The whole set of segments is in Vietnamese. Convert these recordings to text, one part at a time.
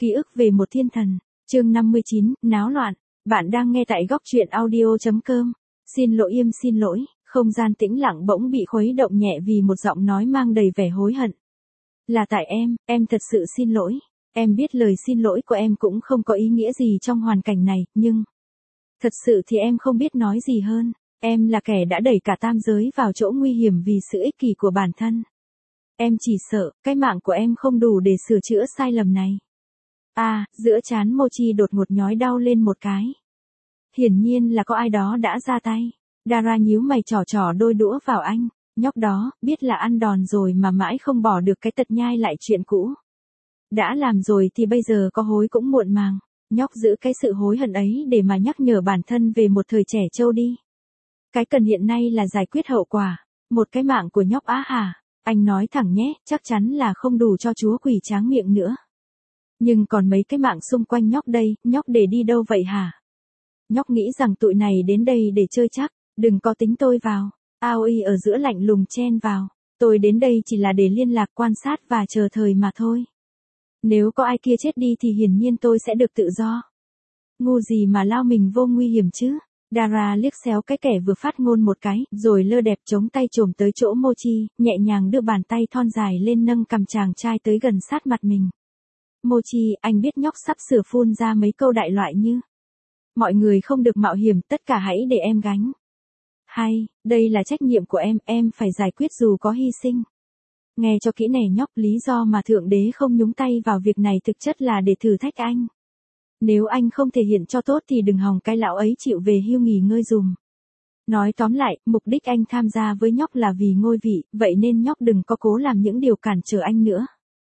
Ký ức về một thiên thần, chương 59, náo loạn, bạn đang nghe tại góc truyện audio.com. Xin lỗi, không gian tĩnh lặng bỗng bị khuấy động nhẹ vì một giọng nói mang đầy vẻ hối hận. Là tại em thật sự xin lỗi, em biết lời xin lỗi của em cũng không có ý nghĩa gì trong hoàn cảnh này, nhưng... Thật sự thì em không biết nói gì hơn, em là kẻ đã đẩy cả tam giới vào chỗ nguy hiểm vì sự ích kỷ của bản thân. Em chỉ sợ, cái mạng của em không đủ để sửa chữa sai lầm này. Giữa trán Mochi đột ngột nhói đau lên một cái. Hiển nhiên là có ai đó đã ra tay. Dara nhíu mày trỏ đôi đũa vào anh. Nhóc đó, biết là ăn đòn rồi mà mãi không bỏ được cái tật nhai lại chuyện cũ. Đã làm rồi thì bây giờ có hối cũng muộn màng. Nhóc giữ cái sự hối hận ấy để mà nhắc nhở bản thân về một thời trẻ trâu đi. Cái cần hiện nay là giải quyết hậu quả. Một cái mạng của nhóc á hả? Anh nói thẳng nhé, chắc chắn là không đủ cho chúa quỷ tráng miệng nữa. Nhưng còn mấy cái mạng xung quanh nhóc đây, nhóc để đi đâu vậy hả? Nhóc nghĩ rằng tụi này đến đây để chơi chắc, đừng có tính tôi vào. Aoi ở giữa lạnh lùng chen vào. Tôi đến đây chỉ là để liên lạc quan sát và chờ thời mà thôi. Nếu có ai kia chết đi thì hiển nhiên tôi sẽ được tự do. Ngu gì mà lao mình vô nguy hiểm chứ? Dara liếc xéo cái kẻ vừa phát ngôn một cái, rồi lơ đẹp chống tay chồm tới chỗ Mochi, nhẹ nhàng đưa bàn tay thon dài lên nâng cầm chàng trai tới gần sát mặt mình. Mochi, anh biết nhóc sắp sửa phun ra mấy câu đại loại như: mọi người không được mạo hiểm, tất cả hãy để em gánh. Hay, đây là trách nhiệm của em phải giải quyết dù có hy sinh. Nghe cho kỹ này nhóc, lý do mà Thượng Đế không nhúng tay vào việc này thực chất là để thử thách anh. Nếu anh không thể hiện cho tốt thì đừng hòng cái lão ấy chịu về hưu nghỉ ngơi dùm. Nói tóm lại, mục đích anh tham gia với nhóc là vì ngôi vị, vậy nên nhóc đừng có cố làm những điều cản trở anh nữa.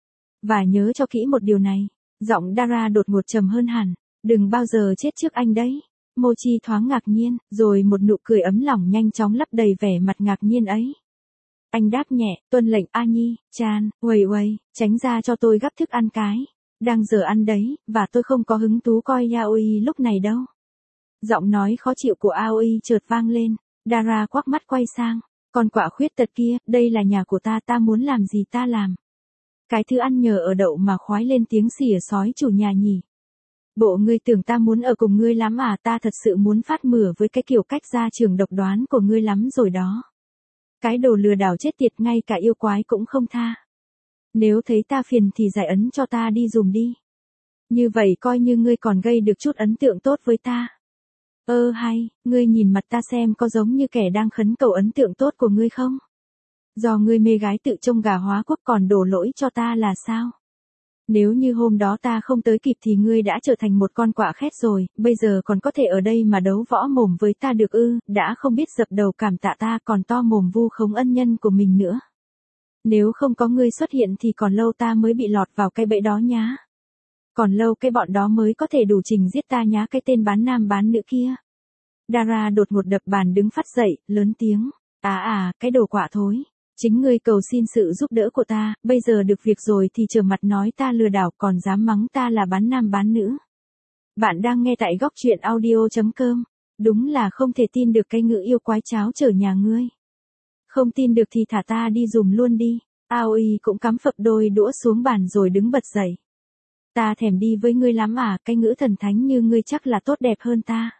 Và nhớ cho kỹ một điều này, giọng Dara đột ngột trầm hơn hẳn, đừng bao giờ chết trước anh đấy. Mochi thoáng ngạc nhiên, rồi một nụ cười ấm lòng nhanh chóng lấp đầy vẻ mặt ngạc nhiên ấy. Anh đáp nhẹ, tuân lệnh A Nhi, Chan, uầy, tránh ra cho tôi gắp thức ăn cái. Đang giờ ăn đấy, và tôi không có hứng thú coi Yaoi lúc này đâu. Giọng nói khó chịu của Aoi chợt vang lên, Dara quắc mắt quay sang, con quạ khuyết tật kia, đây là nhà của ta muốn làm gì ta làm. Cái thứ ăn nhờ ở đậu mà khoái lên tiếng xỉa sói chủ nhà nhỉ. Bộ ngươi tưởng ta muốn ở cùng ngươi lắm à? Ta thật sự muốn phát mửa với cái kiểu cách ra trường độc đoán của ngươi lắm rồi đó. Cái đồ lừa đảo chết tiệt, ngay cả yêu quái cũng không tha. Nếu thấy ta phiền thì giải ấn cho ta đi dùm đi. Như vậy coi như ngươi còn gây được chút ấn tượng tốt với ta. Hay, ngươi nhìn mặt ta xem có giống như kẻ đang khấn cầu ấn tượng tốt của ngươi không? Do ngươi mê gái tự trông gà hóa quốc còn đổ lỗi cho ta là sao? Nếu như hôm đó ta không tới kịp thì ngươi đã trở thành một con quạ khét rồi, bây giờ còn có thể ở đây mà đấu võ mồm với ta được ư? Đã không biết dập đầu cảm tạ ta còn to mồm vu khống ân nhân của mình nữa. Nếu không có ngươi xuất hiện thì còn lâu ta mới bị lọt vào cái bẫy đó nhá. Còn lâu cái bọn đó mới có thể đủ trình giết ta nhá, cái tên bán nam bán nữ kia. Dara đột ngột đập bàn đứng phắt dậy, lớn tiếng. Cái đồ quạ thối. Chính ngươi cầu xin sự giúp đỡ của ta, bây giờ được việc rồi thì trở mặt nói ta lừa đảo, còn dám mắng ta là bán nam bán nữ. Bạn đang nghe tại góc truyện audio.com. Đúng là không thể tin được cái ngữ yêu quái cháo chở nhà ngươi. Không tin được thì thả ta đi dùm luôn đi. Aoi cũng cắm phập đôi đũa xuống bàn rồi đứng bật dậy. Ta thèm đi với ngươi lắm à, cái ngữ thần thánh như ngươi chắc là tốt đẹp hơn ta.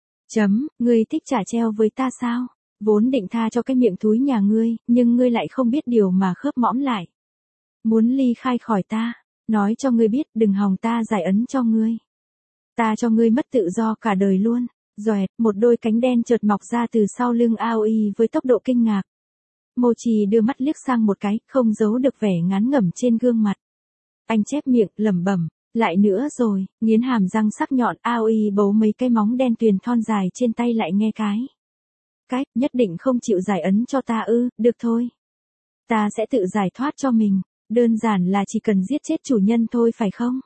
Ngươi thích trả treo với ta sao? Vốn định tha cho cái miệng thúi nhà ngươi, nhưng ngươi lại không biết điều mà khớp mõm lại. Muốn ly khai khỏi ta, nói cho ngươi biết đừng hòng ta giải ấn cho ngươi. Ta cho ngươi mất tự do cả đời luôn. Doẹt, một đôi cánh đen chợt mọc ra từ sau lưng Aoi với tốc độ kinh ngạc. Mochi đưa mắt liếc sang một cái, không giấu được vẻ ngán ngẩm trên gương mặt. Anh chép miệng, lẩm bẩm, lại nữa rồi, nghiến hàm răng sắc nhọn. Aoi bấu mấy cái móng đen tuyền thon dài trên tay lại nghe cái, nhất định không chịu giải ấn cho ta ư? Được thôi. Ta sẽ tự giải thoát cho mình, đơn giản là chỉ cần giết chết chủ nhân thôi phải không?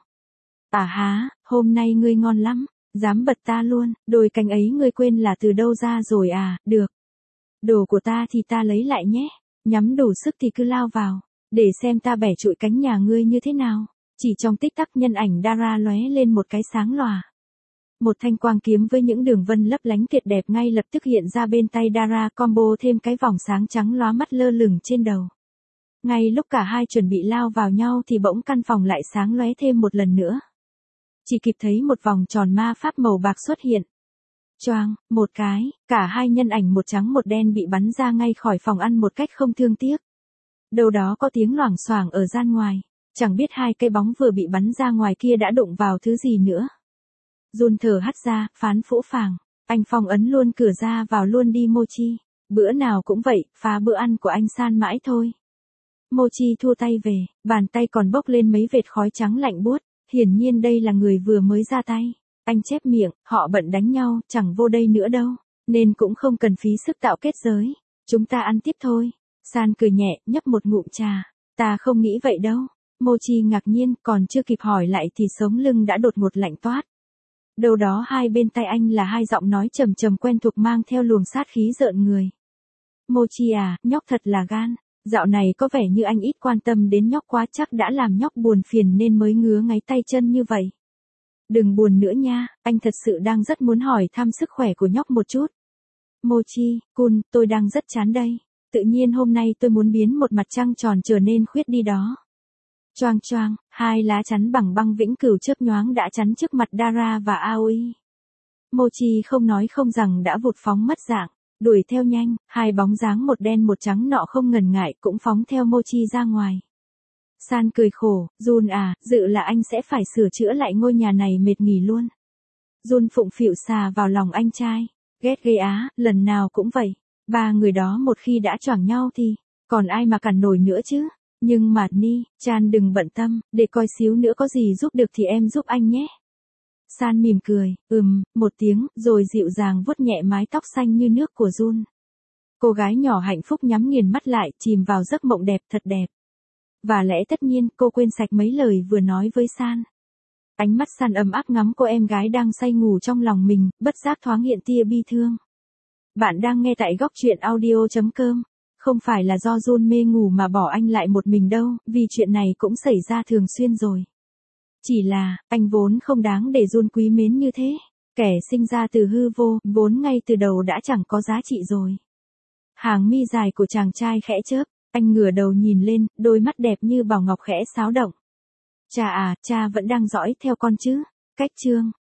Hôm nay ngươi ngon lắm, dám bật ta luôn, đôi cánh ấy ngươi quên là từ đâu ra rồi à? Được. Đồ của ta thì ta lấy lại nhé, nhắm đủ sức thì cứ lao vào, để xem ta bẻ trụi cánh nhà ngươi như thế nào. Chỉ trong tích tắc nhân ảnh Dara lóe lên một cái sáng lòa. Một thanh quang kiếm với những đường vân lấp lánh tuyệt đẹp ngay lập tức hiện ra bên tay Dara, combo thêm cái vòng sáng trắng lóa mắt lơ lửng trên đầu. Ngay lúc cả hai chuẩn bị lao vào nhau thì bỗng căn phòng lại sáng lóe thêm một lần nữa. chỉ kịp thấy một vòng tròn ma pháp màu bạc xuất hiện. Choang, một cái, cả hai nhân ảnh một trắng một đen bị bắn ra ngay khỏi phòng ăn một cách không thương tiếc. Đâu đó có tiếng loảng xoảng ở gian ngoài, chẳng biết hai cái bóng vừa bị bắn ra ngoài kia đã đụng vào thứ gì nữa. Jun thở hắt ra, phán phũ phàng, anh phong ấn luôn cửa ra vào luôn đi Mochi, bữa nào cũng vậy, phá bữa ăn của anh San mãi thôi. Mochi thua tay về, bàn tay còn bốc lên mấy vệt khói trắng lạnh buốt, hiển nhiên đây là người vừa mới ra tay. Anh chép miệng, họ bận đánh nhau, chẳng vô đây nữa đâu, nên cũng không cần phí sức tạo kết giới. Chúng ta ăn tiếp thôi. San cười nhẹ, nhấp một ngụm trà. Ta không nghĩ vậy đâu. Mochi ngạc nhiên, còn chưa kịp hỏi lại thì sống lưng đã đột ngột lạnh toát. Đâu đó hai bên tay anh là hai giọng nói trầm trầm quen thuộc mang theo luồng sát khí rợn người. Mochi à, nhóc thật là gan. Dạo này có vẻ như anh ít quan tâm đến nhóc quá, chắc đã làm nhóc buồn phiền nên mới ngứa ngáy tay chân như vậy. Đừng buồn nữa nha, anh thật sự đang rất muốn hỏi thăm sức khỏe của nhóc một chút. Mochi, Kun, tôi đang rất chán đây. Tự nhiên hôm nay tôi muốn biến một mặt trăng tròn trở nên khuyết đi đó. Choang choang, hai lá chắn bằng băng vĩnh cửu chớp nhoáng đã chắn trước mặt Dara và Aoi. Mochi không nói không rằng đã vụt phóng mất dạng, đuổi theo nhanh, hai bóng dáng một đen một trắng nọ không ngần ngại cũng phóng theo Mochi ra ngoài. San cười khổ, Jun à, dự là anh sẽ phải sửa chữa lại ngôi nhà này mệt nghỉ luôn. Jun phụng phịu xà vào lòng anh trai, ghét ghê á, lần nào cũng vậy. Ba người đó một khi đã choảng nhau thì, còn ai mà cản nổi nữa chứ. Nhưng mà Ni, Chan đừng bận tâm, để coi xíu nữa có gì giúp được thì em giúp anh nhé. San mỉm cười, một tiếng, rồi dịu dàng vuốt nhẹ mái tóc xanh như nước của Jun. Cô gái nhỏ hạnh phúc nhắm nghiền mắt lại, chìm vào giấc mộng đẹp thật đẹp. Và lẽ tất nhiên, cô quên sạch mấy lời vừa nói với San. Ánh mắt San ấm áp ngắm cô em gái đang say ngủ trong lòng mình, bất giác thoáng hiện tia bi thương. Bạn đang nghe tại góc truyện audio.com. Không phải là do Jun mê ngủ mà bỏ anh lại một mình đâu, vì chuyện này cũng xảy ra thường xuyên rồi. Chỉ là, anh vốn không đáng để Jun quý mến như thế. Kẻ sinh ra từ hư vô, vốn ngay từ đầu đã chẳng có giá trị rồi. Hàng mi dài của chàng trai khẽ chớp, anh ngửa đầu nhìn lên, đôi mắt đẹp như bảo ngọc khẽ xáo động. Cha à, cha vẫn đang dõi theo con chứ? Cách chương.